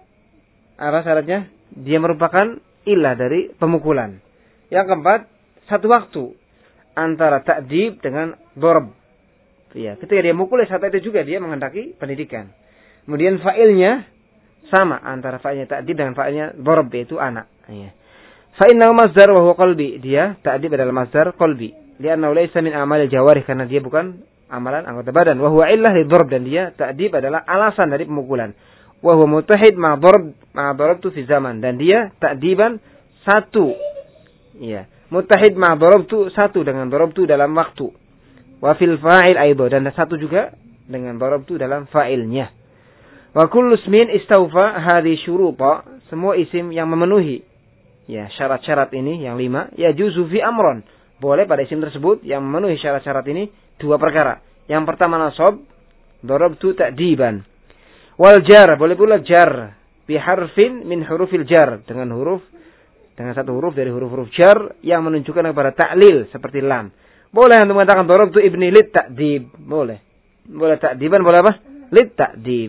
apa syaratnya? Dia merupakan ilah dari pemukulan. Yang keempat, satu waktu antara ta'dib dengan dorb. Ya, ketika dia mukul saat itu juga dia menghendaki pendidikan. Kemudian fa'ilnya sama antara fa'ilnya ta'dib dengan fa'ilnya dorb, yaitu anak. Ya. Fa'innahu masdar wa huwa qalbi. Dia ta'dib adalah masdar qalbi. Li'annahu laysa min amal jawarih, karena dia bukan amalan anggota badan. Wa huwa illah li dorb, dan dia ta'dib adalah alasan dari pemukulan. Wa huwa mutahid ma dorb ma dorabtu fi zaman, dan dia ta'diban satu. Ya. Mutahid ma darabtu, satu dengan darabtu dalam waktu. Wa fil fa'il aido, dan satu juga dengan darabtu dalam fa'ilnya. Wa kullu ismin istawfa hadhi syuruta, semua isim yang memenuhi ya syarat-syarat ini yang lima, ya juzu fi amron, boleh pada isim tersebut yang memenuhi syarat-syarat ini dua perkara. Yang pertama nasab, darabtu ta'diban. Wal jar, boleh pula jar bi harfin min hurufil jar, dengan huruf dengan satu huruf dari huruf-huruf jar yang menunjukkan kepada ta'lil seperti lam. Boleh untuk mengatakan darabtu ibni lit ta'dib, boleh. Boleh ta'diban, boleh apa? Lit ta'dib.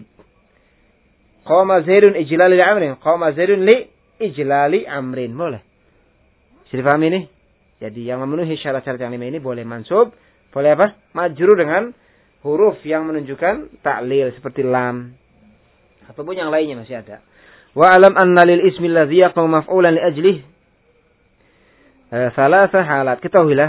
Qama Zaidun ijlali amrin, qama Zaidun li ijlali amrin, boleh. Bisa dipahami ini? Jadi yang memenuhi syarat-syarat yang lima ini boleh mansub, boleh apa? Majrur dengan huruf yang menunjukkan ta'lil seperti lam. Ataupun yang lainnya masih ada. Wa alam anna lil ismi alladhi yaqamu maf'ulan li ajlihi thalatha halat. Ketahuilah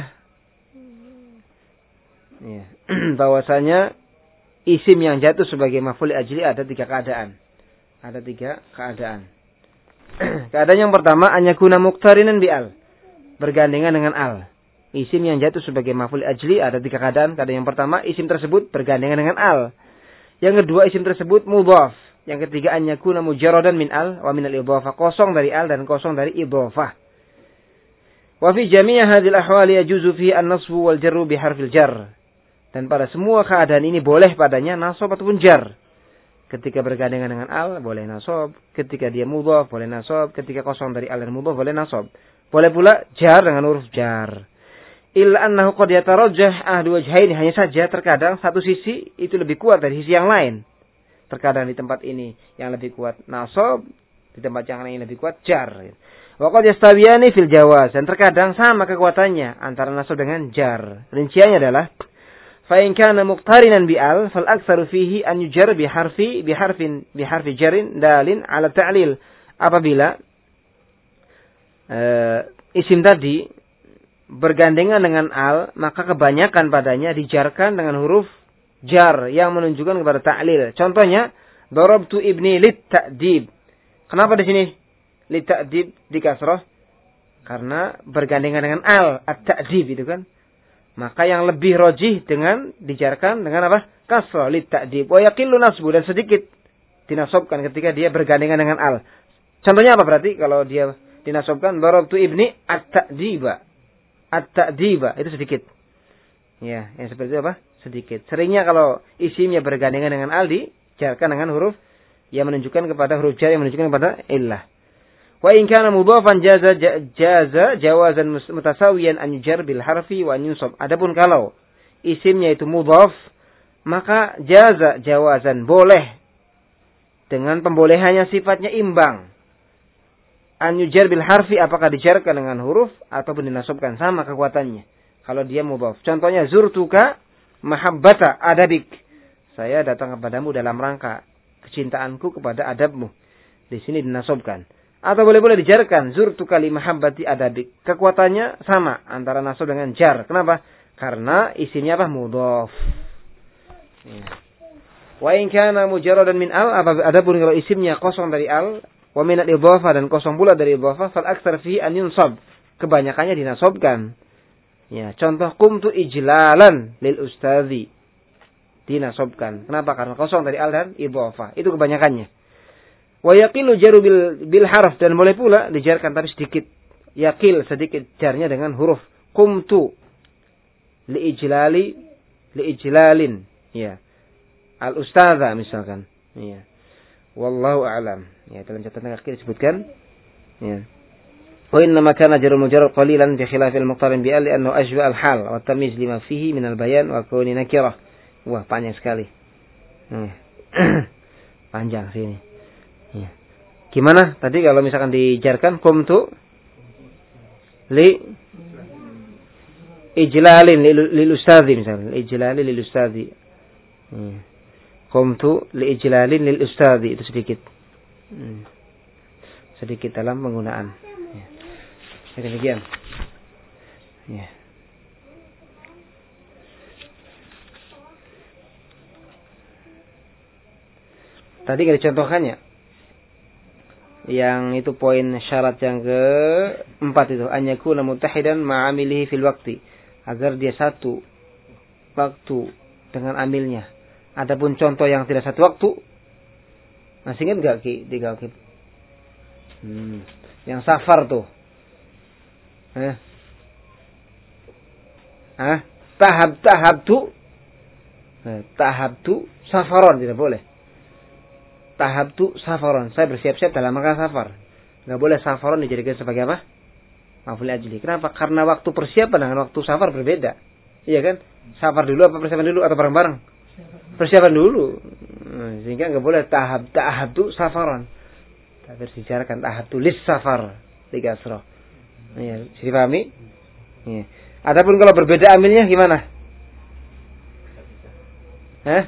ya, bahwasanya isim yang jatuh sebagai maf'ul li ajli ada tiga keadaan. Ada tiga keadaan. Keadaan yang pertama, an yakuna muqtarinan bi al, bergandengan dengan al. Isim yang jatuh sebagai maf'ul li ajli ada tiga keadaan. Keadaan yang pertama, isim tersebut bergandengan dengan al. Yang kedua, isim tersebut mudhaf. Yang ketiga, an yakuna mujarradan min al wa min al idhafah, kosong dari al dan kosong dari idhafah. Wa fi jami' hadhil ahwali yajuzu fi an-nasbu wal jarru bi harfil jar. Dan pada semua keadaan ini boleh padanya nasab ataupun jar. Ketika bergandengan dengan al boleh nasab, ketika dia mudhaf boleh nasab, ketika kosong dari al dan mudhaf boleh nasab. Boleh pula jar dengan huruf jar. Illa annahu qad yatarajjah ahdu wajhaini, hanya saja terkadang satu sisi itu lebih kuat dari sisi yang lain. Terkadang di tempat ini yang lebih kuat nasab, di tempat yang lain lebih kuat jar. Wa qad yastawiyani fil jawaz, dan terkadang sama kekuatannya antara nasab dengan jar. Rinciannya adalah fa in kana muqtarinan bi al fal aktsaru fihi an yujar bi harfi bi harfin bi harfi jarin dalin ala ta'lil. Apabila uh, isim tadi bergandengan dengan al, maka kebanyakan padanya dijarkan dengan huruf jar yang menunjukkan kepada ta'lil. Contohnya, darabtu ibni lit ta'dib. Kenapa di sini lit ta'dib di kasrah? Karena bergandengan dengan al, at-ta'dib itu kan. Maka yang lebih rojih dengan dijarkan dengan apa? Kasrah lit ta'dib. Wa yaqillu nasbu, dan sedikit dinasabkan ketika dia bergandengan dengan al. Contohnya apa berarti kalau dia dinasabkan darabtu ibni at-ta'diba. At-ta'diba itu sedikit. Ya, yang seperti itu apa? Sedikit. Seringnya kalau isimnya bergandengan dengan al dijarkan dengan huruf yang menunjukkan kepada huruf jar yang menunjukkan kepada illah. Wa in kana mudhafan jaza jaza jawazan mutasawiyan an yujar bil harfi wa an yunsab. Adapun kalau isimnya itu mudhaf, maka jaza jawazan boleh dengan pembolehannya sifatnya imbang. An yujar bil harfi, apakah dijarkan dengan huruf ataupun dinasabkan, sama kekuatannya kalau dia mudhaf. Contohnya zurtuka mahabbata adabik, saya datang kepadamu dalam rangka kecintaanku kepada adabmu. Di sini dinasabkan. Atau boleh-boleh dijarkan zurtuka li mahabbati adabik, kekuatannya sama antara nasab dengan jar. Kenapa? Karena isimnya apa? Mudhaf. Ya. Wa in kana mujarradan min al, adapun kalau isimnya kosong dari al, wa min al-idhafah, dan kosong pula dari idhafah, fal aktsar fi an yunsab, kebanyakannya dinasabkan. Ya, contoh qumtu ijlalan lil ustadzi, dinasabkan. Kenapa? Karena kosong dari al dan idhafah. Itu kebanyakannya. Wa yaqilu jaru bil, bil harf, dan boleh pula dijarkan tapi sedikit. Yaqil sedikit jarnya dengan huruf. Qumtu li ijlali li ijlalin, ya. Al ustadza misalkan. Ya. Wallahu a'lam. Ya, dalam catatan kaki disebutkan. Ya. Wa inna ma kana jarul mujarrad qalilan bi khilafil muqtarin bi al li'annahu ajwa al hal wa tamyiz lima fihi min al bayan wa kauni nakirah. Wah, panjang sekali. Hmm. Panjang sini. Ya. Gimana tadi kalau misalkan dijarkan qumtu li ijlalin lil ustadzi misalnya, ijlalin lil ustadzi. Hmm. Qumtu li ijlalin lil ustadzi, itu sedikit. Hmm. Sedikit dalam penggunaan. Ya. Demikian. Ya. Tadi nggak dicontohkannya. Yang itu poin syarat yang keempat itu, an yakuna muttahidan ma'amilihi fil waqti, agar dia satu waktu dengan amilnya. Adapun contoh yang tidak satu waktu, masih ingat enggak Ki? Tiga Ki. Hmm. Yang safar tuh. Eh. Ah, tahab tahab tu. Eh, tahab tu safaron, tidak boleh. Tahab tu safaron, saya bersiap-siap dalam rangka safar. Enggak boleh safaron dijadikan sebagai apa? Maf'ul ajli. Kenapa? Karena waktu persiapan dengan waktu safar berbeda. Iya kan? Safar dulu apa persiapan dulu atau bareng-bareng? Persiapan dulu. Nah, sehingga enggak boleh tahab tahab tu safaron. Tapi dibicarakan tahab tu lis safar, tiga surah. Iya, bisa dipahami? Iya. Adapun kalau berbeda amilnya gimana? Hah?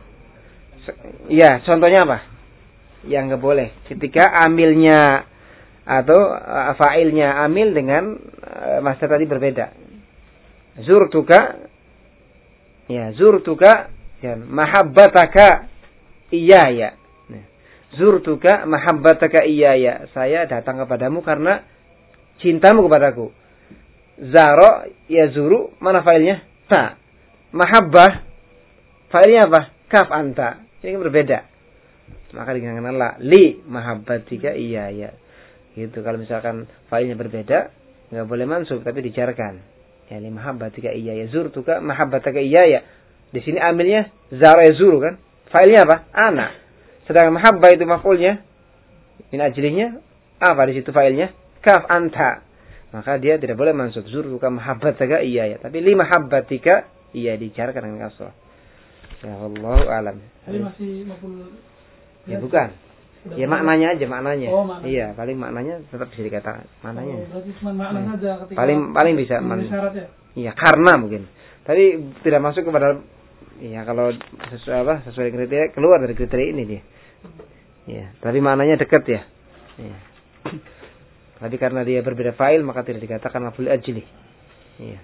Iya, contohnya apa? Yang enggak boleh. Ketika amilnya atau uh, fa'ilnya amil dengan uh, master tadi berbeda. Zurtuka, ya, zurtuka, ya, mahabbataka iyaya. Nah, zurtuka mahabbataka iyaya. Saya datang kepadamu karena cintamu kepadaku. Zaro, ya zuru, mana fa'ilnya? Ta. Mahabbah, fa'ilnya apa? Kaf anta. Ini kan berbeda. Maka digunakan la li mahabbatika iyaya. Gitu. Kalau misalkan fa'ilnya berbeda, Enggak boleh mansub tapi dijarkan. Ya li mahabbatika iyaya zurtuka mahabbataka iyaya. Di sini amilnya zara yazuru kan? Failnya apa? Ana. Sedangkan mahabbah itu maf'ulnya min ajlihnya apa di situ failnya? Kaf anta. Maka dia tidak boleh mansub zurtuka mahabbataka iyaya, tapi li mahabbatika iya dijarkan dengan kasrah. Ya wallahu alam. Jadi masih maf'ul. Ya bukan. Ya maknanya aja maknanya. Oh, maknanya. Iya, paling maknanya tetap bisa dikatakan maknanya. Oh, berarti cuma makna Hmm. saja ketika Paling paling bisa man. syaratnya. Iya, karena mungkin. Tapi tidak masuk kepada iya kalau sesuai apa sesuai kriteria keluar dari kriteria ini dia. Iya, tapi maknanya dekat ya. Iya. Tapi karena dia berbeda fa'il maka tidak dikatakan maf'ul ajli. Iya.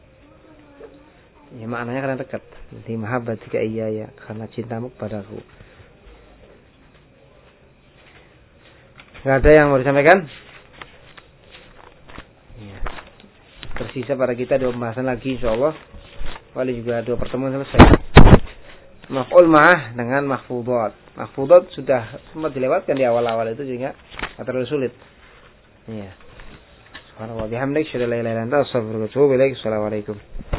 Ya maknanya karena dekat. Di mahabbatika iyaya, karena cintamu kepadaku. Enggak ada yang mau disampaikan? Iya. Tersisa pada kita dua pembahasan lagi insyaallah. Paling juga dua pertemuan selesai. Maf'ul ma'ah dengan mahfudhat. Mahfudhat sudah sempat dilewatkan di awal-awal itu sehingga tidak terlalu sulit. Iya. Subhanallah bihamdik, syada la ilaha illa anta, astaghfiruka wa atubu ilaik. Assalamualaikum.